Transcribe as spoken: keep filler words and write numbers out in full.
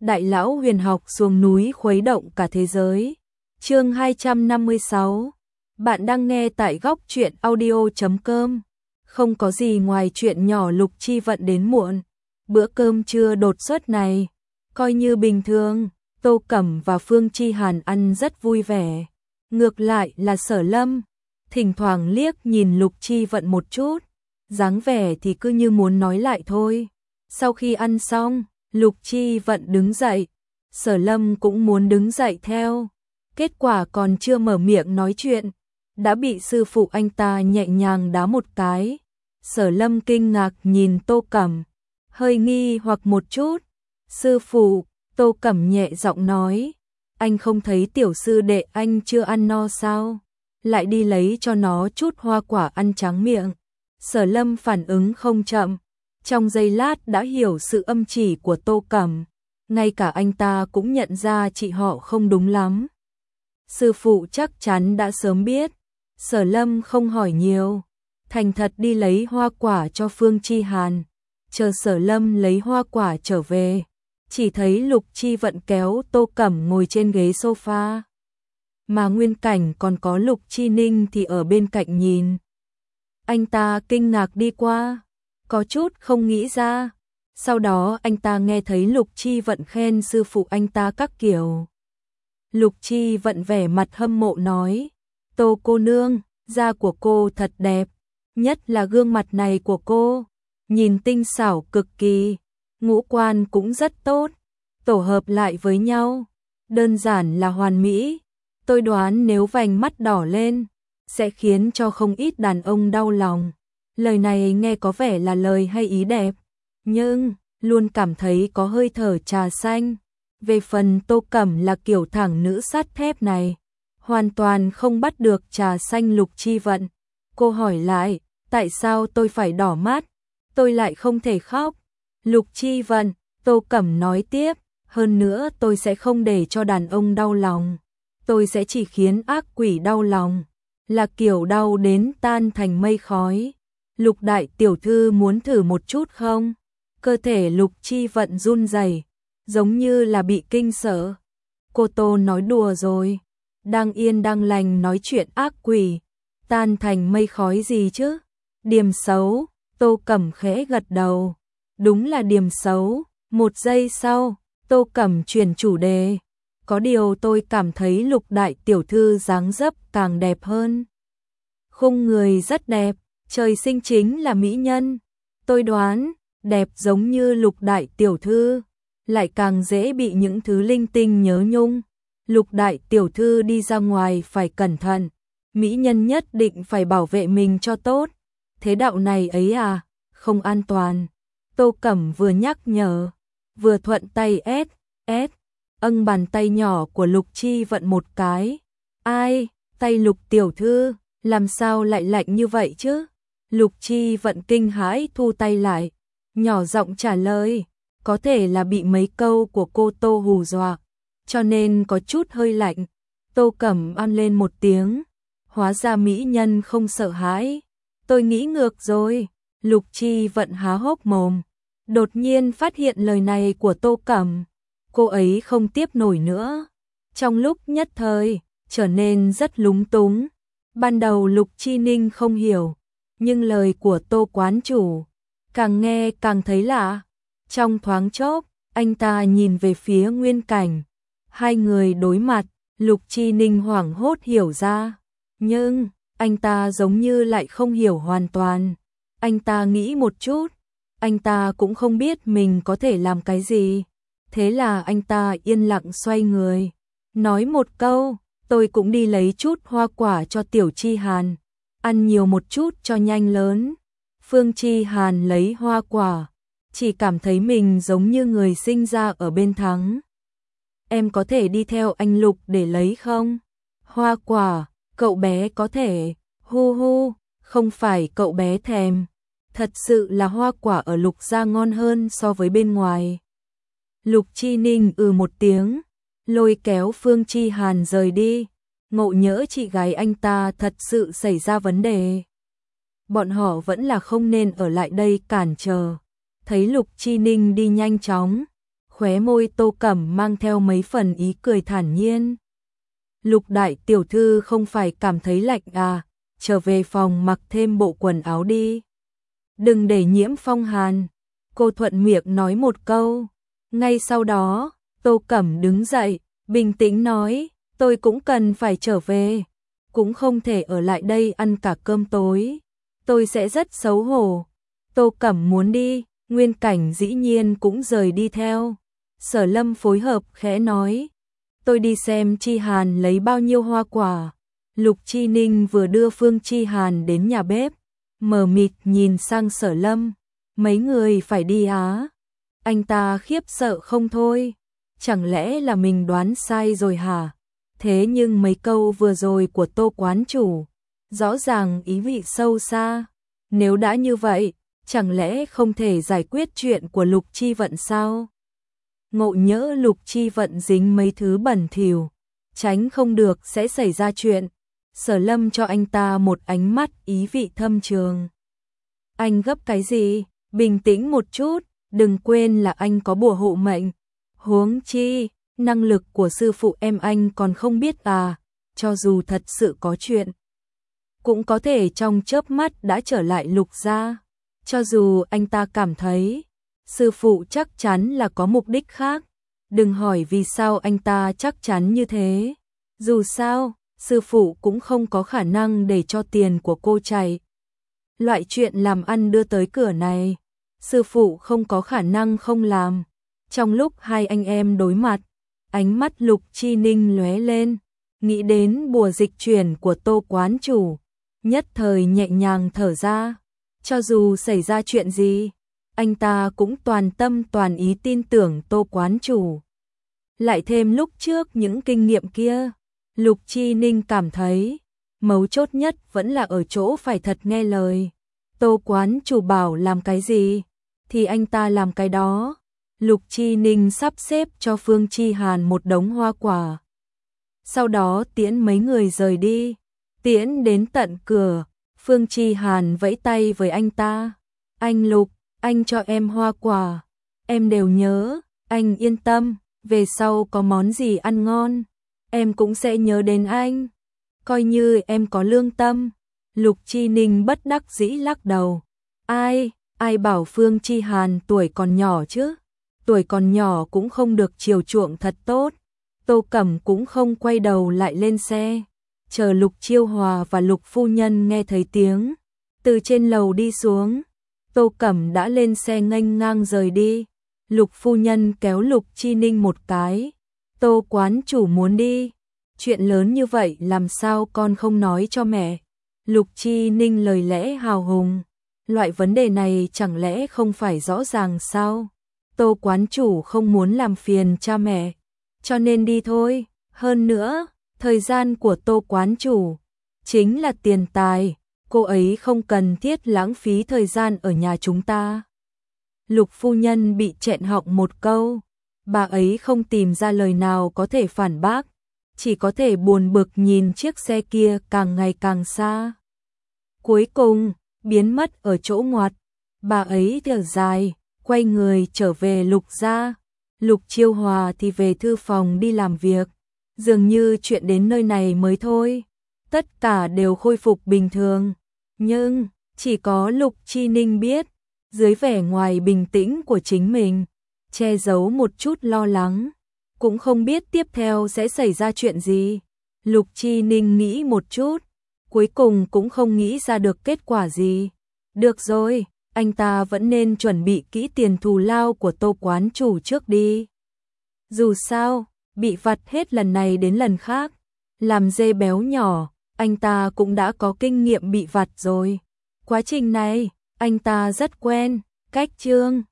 Đại lão huyền học xuống núi khuấy động cả thế giới. Chương hai trăm năm mươi sáu. Bạn đang nghe tại góc truyện audio chấm com. Không có gì ngoài chuyện nhỏ Lục Chi Vận đến muộn. Bữa cơm trưa đột xuất này coi như bình thường, Tô Cẩm và Phương Chi Hàn ăn rất vui vẻ. Ngược lại là Sở Lâm, thỉnh thoảng liếc nhìn Lục Chi Vận một chút, dáng vẻ thì cứ như muốn nói lại thôi. Sau khi ăn xong, Lục Chi Vận đứng dậy, Sở Lâm cũng muốn đứng dậy theo. Kết quả còn chưa mở miệng nói chuyện, đã bị sư phụ anh ta nhẹ nhàng đá một cái. Sở Lâm kinh ngạc nhìn Tô Cẩm, hơi nghi hoặc một chút. Sư phụ, Tô Cẩm nhẹ giọng nói, anh không thấy tiểu sư đệ anh chưa ăn no sao? Lại đi lấy cho nó chút hoa quả ăn tráng miệng. Sở Lâm phản ứng không chậm, trong giây lát đã hiểu sự âm chỉ của Tô Cẩm. Ngay cả anh ta cũng nhận ra chị họ không đúng lắm. Sư phụ chắc chắn đã sớm biết. Sở Lâm không hỏi nhiều, thành thật đi lấy hoa quả cho Phương Chi Hàn. Chờ Sở Lâm lấy hoa quả trở về, chỉ thấy Lục Chi Vận kéo Tô Cẩm ngồi trên ghế sofa. Mà Nguyên Cảnh còn có Lục Chi Ninh thì ở bên cạnh nhìn. Anh ta kinh ngạc đi qua, có chút không nghĩ ra. Sau đó anh ta nghe thấy Lục Chi Vận khen sư phụ anh ta các kiểu. Lục Chi Vận vẻ mặt hâm mộ nói, Tô cô nương, da của cô thật đẹp, nhất là gương mặt này của cô, nhìn tinh xảo cực kỳ, ngũ quan cũng rất tốt, tổ hợp lại với nhau, đơn giản là hoàn mỹ. Tôi đoán nếu vành mắt đỏ lên, sẽ khiến cho không ít đàn ông đau lòng. Lời này nghe có vẻ là lời hay ý đẹp, nhưng luôn cảm thấy có hơi thở trà xanh. Về phần Tô Cẩm là kiểu thẳng nữ sắt thép này, hoàn toàn không bắt được trà xanh Lục Chi Vận. Cô hỏi lại, tại sao tôi phải đỏ mắt? Tôi lại không thể khóc. Lục Chi Vận, Tô Cẩm nói tiếp, hơn nữa tôi sẽ không để cho đàn ông đau lòng. Tôi sẽ chỉ khiến ác quỷ đau lòng, là kiểu đau đến tan thành mây khói. Lục đại tiểu thư muốn thử một chút không? Cơ thể Lục Chi Vận run rẩy, giống như là bị kinh sợ. Cô Tô nói đùa rồi, đang yên đang lành nói chuyện ác quỷ, tan thành mây khói gì chứ? Điềm xấu. Tô Cẩm khẽ gật đầu, đúng là điềm xấu. Một giây sau, Tô Cẩm chuyển chủ đề, có điều tôi cảm thấy Lục đại tiểu thư dáng dấp càng đẹp hơn. Khung người rất đẹp, trời sinh chính là mỹ nhân. Tôi đoán, đẹp giống như Lục đại tiểu thư, lại càng dễ bị những thứ linh tinh nhớ nhung. Lục đại tiểu thư đi ra ngoài phải cẩn thận, mỹ nhân nhất định phải bảo vệ mình cho tốt. Thế đạo này ấy à, không an toàn. Tô Cẩm vừa nhắc nhở, vừa thuận tay ét, ét, âng bàn tay nhỏ của Lục Chi Vận một cái. Ai, tay Lục tiểu thư, làm sao lại lạnh như vậy chứ? Lục Chi Vận kinh hãi thu tay lại, nhỏ giọng trả lời, có thể là bị mấy câu của cô Tô hù dọa, cho nên có chút hơi lạnh. Tô Cẩm ăn lên một tiếng, hóa ra mỹ nhân không sợ hãi. Tôi nghĩ ngược rồi. Lục Chi Vận há hốc mồm, đột nhiên phát hiện lời này của Tô Cẩm, cô ấy không tiếp nổi nữa. Trong lúc nhất thời, trở nên rất lúng túng. Ban đầu Lục Chi Ninh không hiểu, nhưng lời của Tô quán chủ, càng nghe càng thấy lạ. Trong thoáng chốc, anh ta nhìn về phía Nguyên Cảnh. Hai người đối mặt, Lục Chi Ninh hoảng hốt hiểu ra, nhưng anh ta giống như lại không hiểu hoàn toàn. Anh ta nghĩ một chút, anh ta cũng không biết mình có thể làm cái gì. Thế là anh ta yên lặng xoay người, nói một câu, tôi cũng đi lấy chút hoa quả cho Tiểu Chi Hàn, ăn nhiều một chút cho nhanh lớn. Phương Chi Hàn lấy hoa quả, chỉ cảm thấy mình giống như người sinh ra ở bên thắng. Em có thể đi theo anh Lục để lấy không? Hoa quả, cậu bé có thể, hu hu, không phải cậu bé thèm. Thật sự là hoa quả ở Lục gia ngon hơn so với bên ngoài. Lục Chi Ninh ừ một tiếng, lôi kéo Phương Chi Hàn rời đi, ngộ nhỡ chị gái anh ta thật sự xảy ra vấn đề. Bọn họ vẫn là không nên ở lại đây cản trở. Thấy Lục Chi Ninh đi nhanh chóng, khóe môi Tô Cẩm mang theo mấy phần ý cười thản nhiên. Lục đại tiểu thư không phải cảm thấy lạnh à, trở về phòng mặc thêm bộ quần áo đi. Đừng để nhiễm phong hàn. Cô thuận miệng nói một câu. Ngay sau đó, Tô Cẩm đứng dậy, bình tĩnh nói, tôi cũng cần phải trở về. Cũng không thể ở lại đây ăn cả cơm tối. Tôi sẽ rất xấu hổ. Tô Cẩm muốn đi, Nguyên Cảnh dĩ nhiên cũng rời đi theo. Sở Lâm phối hợp khẽ nói, tôi đi xem Chi Hàn lấy bao nhiêu hoa quả. Lục Chi Ninh vừa đưa Phương Chi Hàn đến nhà bếp, mờ mịt nhìn sang Sở Lâm, mấy người phải đi á? Anh ta khiếp sợ không thôi, chẳng lẽ là mình đoán sai rồi hả? Thế nhưng mấy câu vừa rồi của Tô quán chủ, rõ ràng ý vị sâu xa. Nếu đã như vậy, chẳng lẽ không thể giải quyết chuyện của Lục Chi Vận sao? Ngộ nhỡ Lục Chi Vận dính mấy thứ bẩn thỉu, tránh không được sẽ xảy ra chuyện. Sở Lâm cho anh ta một ánh mắt ý vị thâm trường. Anh gấp cái gì? Bình tĩnh một chút, đừng quên là anh có bùa hộ mệnh. Huống chi, năng lực của sư phụ em anh còn không biết à, cho dù thật sự có chuyện, cũng có thể trong chớp mắt đã trở lại Lục gia. Cho dù anh ta cảm thấy, sư phụ chắc chắn là có mục đích khác. Đừng hỏi vì sao anh ta chắc chắn như thế. Dù sao, sư phụ cũng không có khả năng để cho tiền của cô chạy. Loại chuyện làm ăn đưa tới cửa này, sư phụ không có khả năng không làm. Trong lúc hai anh em đối mặt, ánh mắt Lục Chi Ninh lóe lên, nghĩ đến bùa dịch chuyển của Tô quán chủ, nhất thời nhẹ nhàng thở ra. Cho dù xảy ra chuyện gì, anh ta cũng toàn tâm toàn ý tin tưởng Tô quán chủ. Lại thêm lúc trước những kinh nghiệm kia, Lục Chi Ninh cảm thấy, mấu chốt nhất vẫn là ở chỗ phải thật nghe lời. Tô quán chủ bảo làm cái gì, thì anh ta làm cái đó. Lục Chi Ninh sắp xếp cho Phương Chi Hàn một đống hoa quả. Sau đó tiễn mấy người rời đi, tiễn đến tận cửa. Phương Chi Hàn vẫy tay với anh ta. Anh Lục, anh cho em hoa quả. Em đều nhớ, anh yên tâm, về sau có món gì ăn ngon, em cũng sẽ nhớ đến anh. Coi như em có lương tâm. Lục Chi Ninh bất đắc dĩ lắc đầu. Ai, ai bảo Phương Chi Hàn tuổi còn nhỏ chứ? Tuổi còn nhỏ cũng không được chiều chuộng thật tốt. Tô Cẩm cũng không quay đầu lại lên xe. Chờ Lục Chiêu Hòa và Lục phu nhân nghe thấy tiếng từ trên lầu đi xuống, Tô Cẩm đã lên xe nghênh ngang rời đi. Lục phu nhân kéo Lục Chi Ninh một cái. Tô quán chủ muốn đi, chuyện lớn như vậy làm sao con không nói cho mẹ? Lục Chi Ninh lời lẽ hào hùng, loại vấn đề này chẳng lẽ không phải rõ ràng sao? Tô quán chủ không muốn làm phiền cha mẹ, cho nên đi thôi. Hơn nữa, thời gian của Tô quán chủ chính là tiền tài, cô ấy không cần thiết lãng phí thời gian ở nhà chúng ta. Lục phu nhân bị chẹn họng một câu, bà ấy không tìm ra lời nào có thể phản bác, chỉ có thể buồn bực nhìn chiếc xe kia càng ngày càng xa. Cuối cùng, biến mất ở chỗ ngoặt, bà ấy thở dài, quay người trở về Lục gia. Lục Chiêu Hòa thì về thư phòng đi làm việc. Dường như chuyện đến nơi này mới thôi, tất cả đều khôi phục bình thường. Nhưng, chỉ có Lục Chi Ninh biết, dưới vẻ ngoài bình tĩnh của chính mình, che giấu một chút lo lắng, cũng không biết tiếp theo sẽ xảy ra chuyện gì. Lục Chi Ninh nghĩ một chút, cuối cùng cũng không nghĩ ra được kết quả gì. Được rồi, anh ta vẫn nên chuẩn bị kỹ tiền thù lao của Tô quán chủ trước đi. Dù sao, bị vặt hết lần này đến lần khác, làm dê béo nhỏ, anh ta cũng đã có kinh nghiệm bị vặt rồi. Quá trình này, anh ta rất quen. Cách chương